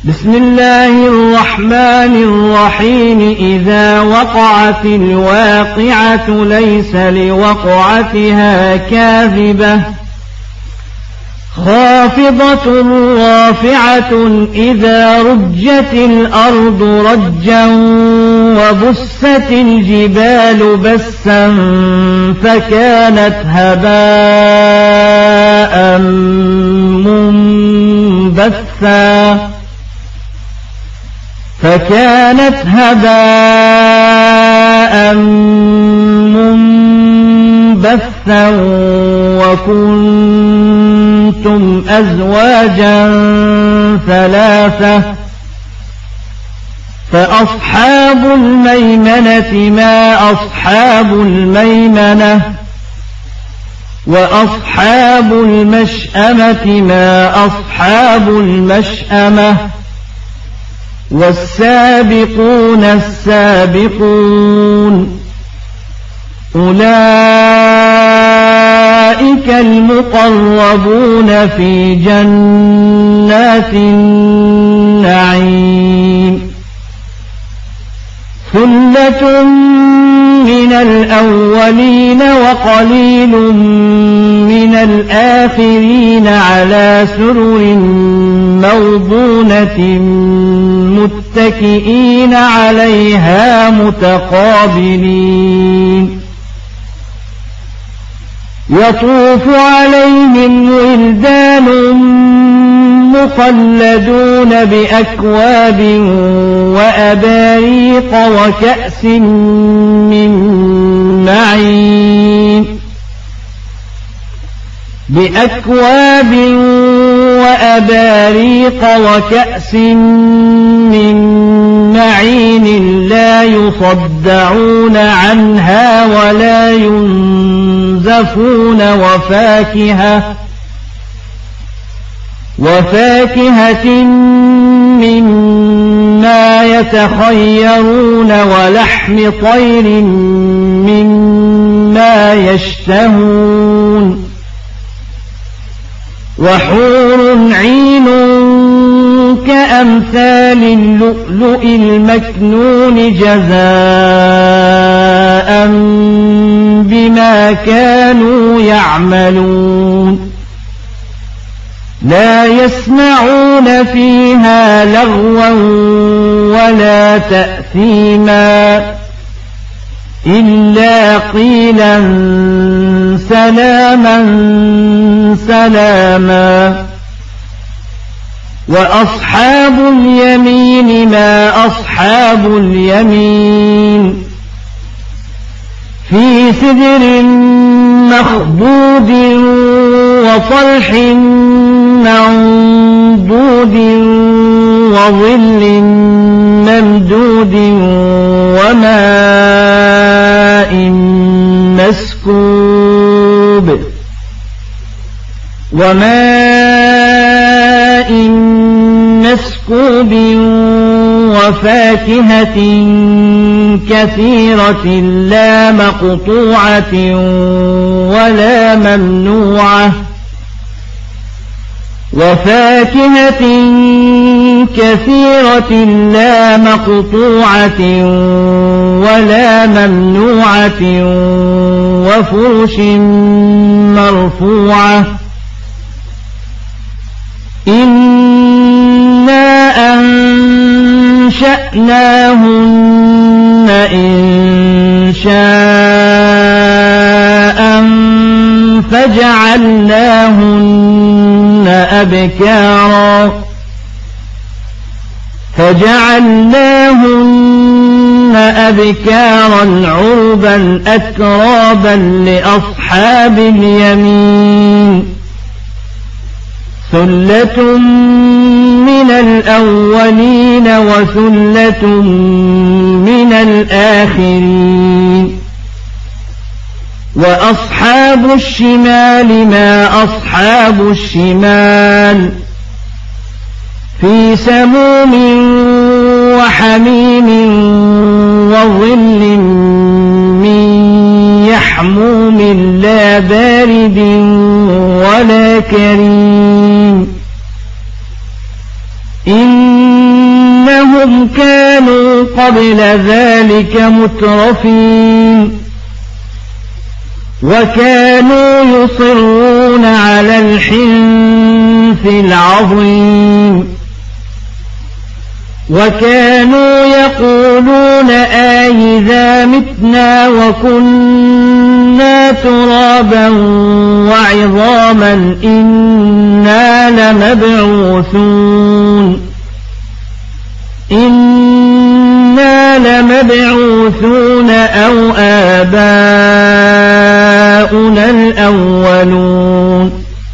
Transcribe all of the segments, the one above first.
بسم الله الرحمن الرحيم. إذا وقعت الواقعة ليس لوقعتها كاذبة خافضة رافعة إذا رجت الأرض رجا وبست الجبال بسا فكانت هباء منبثا وكنتم أزواجا ثلاثة فأصحاب الميمنة ما أصحاب الميمنة وأصحاب المشأمة ما أصحاب المشأمة والسابقون السابقون أولئك المقربون في جنات النعيم ثلة من الأولين وقليل من الآخرين على سرر موضونة متكئين عليها متقابلين يطوف عليهم ولدان مخلدون بأكواب وأباريق وكأس من معين بأكواب وأباريق وكأس من معين لا يصدعون عنها ولا ينزفون وفاكهة مما يتخيرون ولحم طير مما يشتهون وحور عين كأمثال اللؤلؤ المكنون جزاء بما كانوا يعملون لا يسمعون فيها لغوا ولا تأثيما إلا قيلا سلاما سلاما وأصحاب اليمين ما أصحاب اليمين في سدر مخضود وطلح منضود وظل ممدود وماء مسكوب وفاكهة كثيرة لا مقطوعة ولا ممنوعة وفاكهة كثيرة لا مقطوعة ولا ممنوعة وفرش مرفوعة إنا أنشأناهن إنشاء فجعلناهن أبكارا عربا أترابا لأصحاب اليمين ثلة من الأولين وثلة من الآخرين وأصحاب الشمال ما أصحاب الشمال في سموم وحميم وظل من يحموم لا بارد ولا كريم إنهم كانوا قبل ذلك مترفين وكانوا يصرون على الحنث العظيم وكانوا يقولون أإذا متنا وكنا ترابا وعظاما إنا لمبعوثون أو آباؤنا الأولون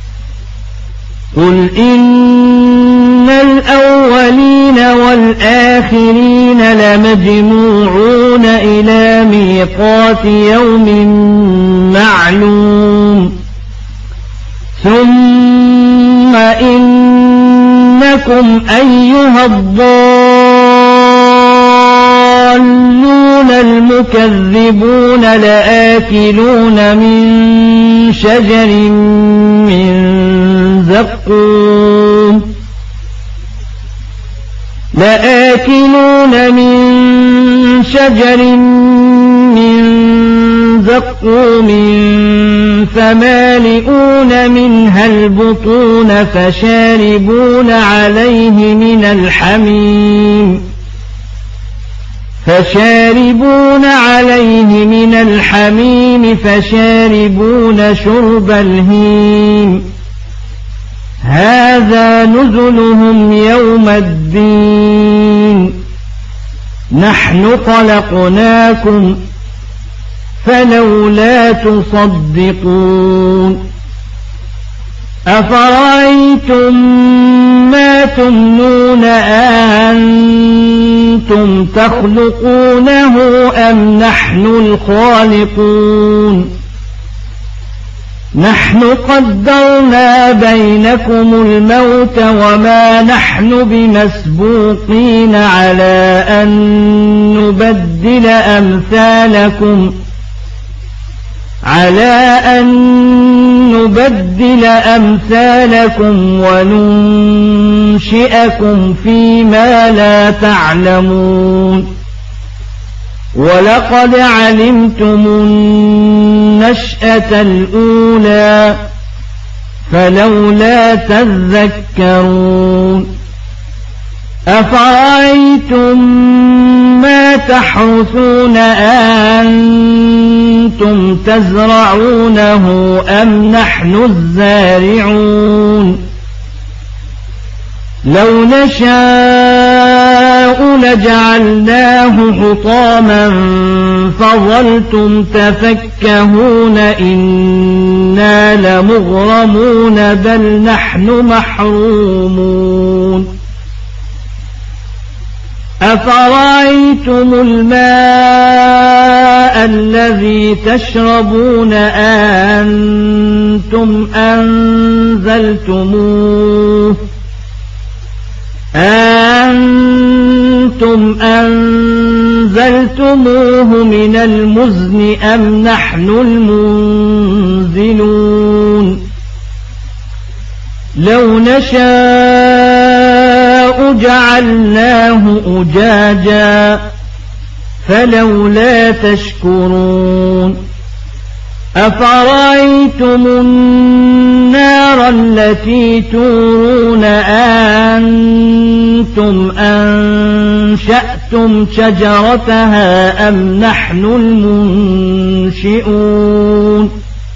قل إن الأولين والآخرين لمجموعون إلى ميقات يوم معلوم ثم إنكم أيها الضالون المكذبون لآكلون من شجر من زقوم فمالئون منها البطون فشاربون عليه من الحميم فشاربون شرب الهيم هذا نزلهم يوم الدين نحن خلقناكم فلولا تصدقون أفرأيتم ما تمنون أأنتم تخلقونه أم نحن الخالقون نحن قدرنا بينكم الموت وما نحن بمسبوقين على أن نبدل أمثالكم وننشئكم فيما لا تعلمون ولقد علمتم النشأة الأولى فلولا تذكرون أفرأيتم ما تحرثون أأنتم تزرعونه أم نحن الزارعون لو نشاء لجعلناه حطاما فظلتم تفكهون إنا لمغرمون بل نحن محرومون أفرأيتم الماء الذي تشربون أأنتم أنزلتموه من المزن أم نحن المنزلون لو نشاء جعلناه أجاجا فلولا تشكرون أفرأيتم النار التي تورون أأنتم أنشأتم شجرتها أم نحن المنشئون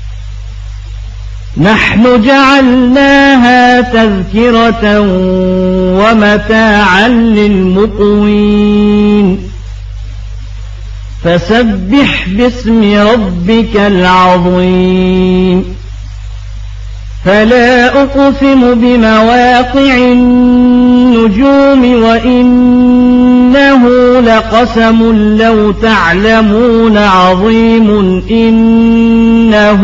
نحن جعلناها تذكرة ومتاعا للمقوين فسبح باسم ربك العظيم فلا أقسم بمواقع النجوم وإنه لقسم لو تعلمون عظيم إنه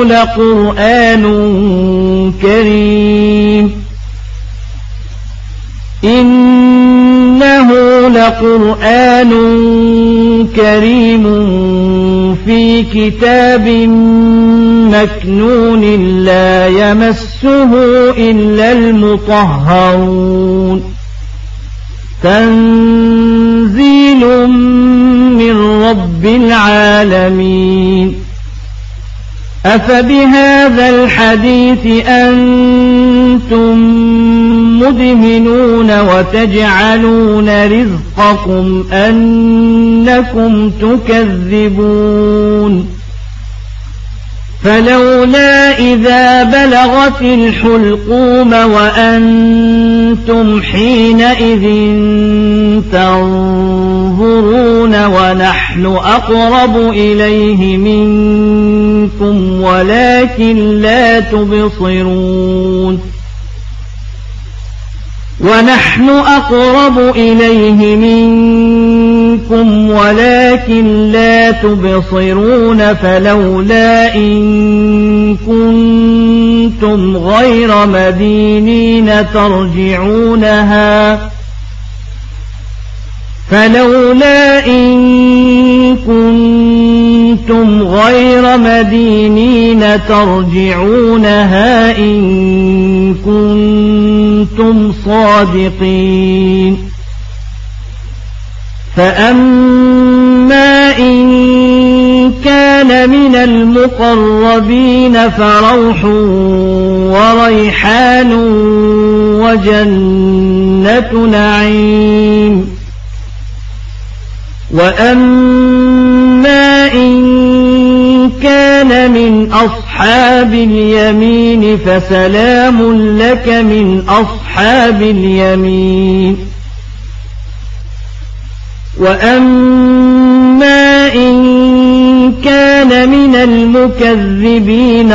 لقرآن كريم في كتاب مكنون لا يمسه إلا المطهرون العالمين أفبهذا الحديث أنتم مدهنون وتجعلون رزقكم أنكم تكذبون فلولا إذا بلغت الحلقوم وأنتم حينئذ تنظرون ونحن أقرب إليه منكم ولكن لا تبصرون ونحن أقرب إليه منكم ولكن لا تبصرون فلولا إن كنتم غير مدينين ترجعونها إن كنتم صادقين فأما إن كان من المقربين فروح وريحان وجنة نعيم وأما إن كان من أصحاب اليمين فسلام لك من أصحاب اليمين وأما إن كان من المكذبين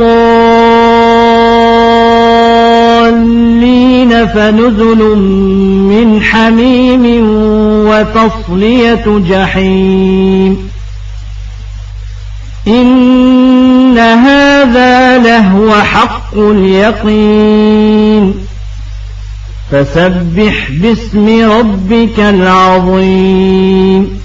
الضالين فنزل من حميم وتصلية جحيم إن هذا لهو حق اليقين فسبح باسم ربك العظيم